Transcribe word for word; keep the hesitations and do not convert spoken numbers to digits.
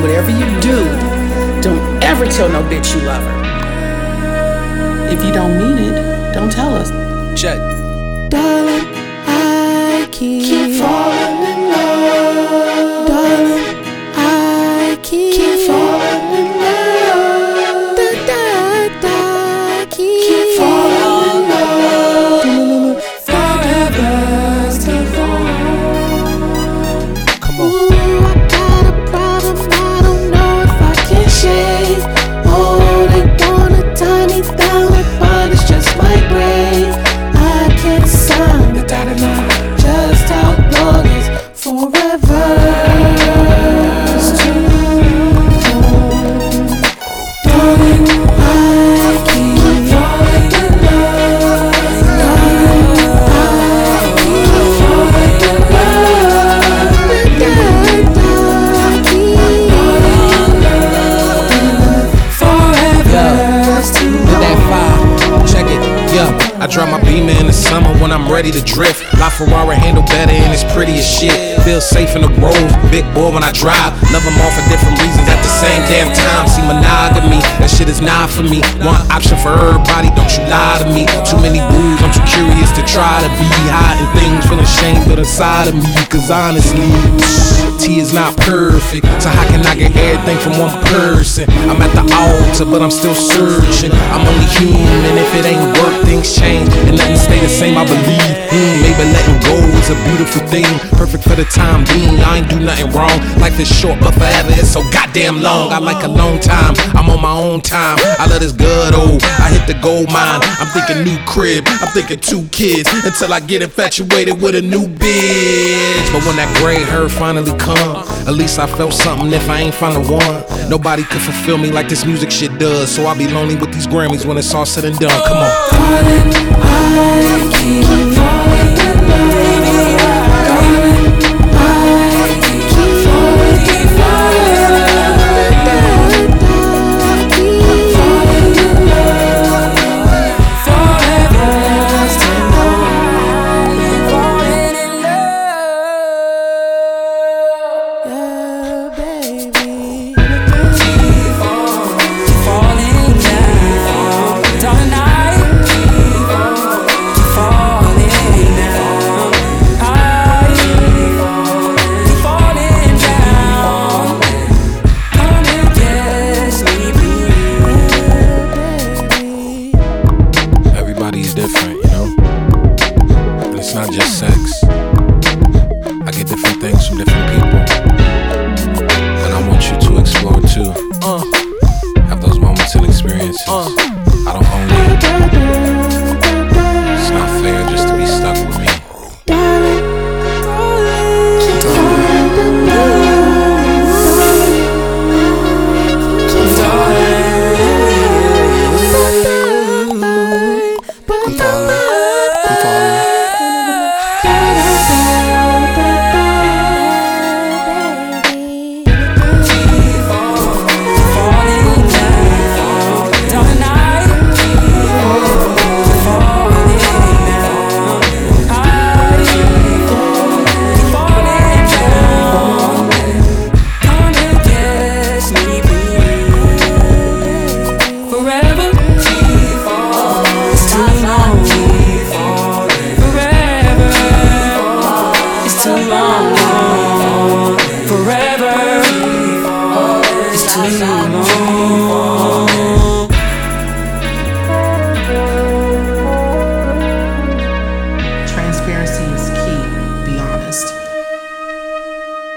whatever you do, don't ever tell no bitch you love her. If you don't mean it, don't tell us. Check. Darling, I keep, keep falling in love. Darling, I keep, keep falling in love. Da, da, da, keep, keep falling in love. Forever's too long. Come on. Ooh, I got a problem I don't know if I can shake. Oh, they wanna tie me down like bondage, just my grave. I can't sign the dotted line. Just how long is forever? It's too long. Darling, I keep falling in love. Darling, I keep falling in love. Da, da, da, keep forever's too With that long. fire, check it, yeah. I drive my Beamer in the summer when I'm ready to drift. LaFerrari handle better and it's pretty as shit. Feel safe in the road, big boy when I drive. Love them all for different reasons at the same damn time. See, monogamy, that shit is not for me. One option for everybody, don't you lie to me. Too many rules, I'm too curious to try to be hiding things, feeling shame but inside of me. Cause honestly, T is not perfect, so how can I get everything from one person? I'm at the altar, but I'm still searching. I'm only human, if it ain't work, things change and nothing stay the same, I believe. Mm, maybe letting go is a beautiful thing, perfect for the time being. I ain't do nothing wrong. Life is short, but forever is so goddamn long. I like a long time, I'm on my own time. I let this good old, I hit the gold mine. I'm thinking new crib, I'm thinking two kids, until I get infatuated with a new bitch. But when that gray hair finally come, at least I felt something if I ain't found the one. Nobody could fulfill me like this music shit does, so I'll be lonely with these Grammys when it's all said and done. Come on. Darling, I keep falling in love. Darling, I keep falling in love. Da, da, keep falling in love. Forever's too long. Falling in love. Yeah, baby. Keep falling down. Darling, I keep falling down. I keep falling down. Come and kiss me, baby. Everybody is different, you know? And it's not just sex. I get different things from different people. And I want you to explore too. Uh, Have those moments and experiences. Uh, I don't own you. It's not fair just to be stuck with me. Darling, keep falling in love. Keep falling. Keep falling. Keep falling. Forever, it's too long.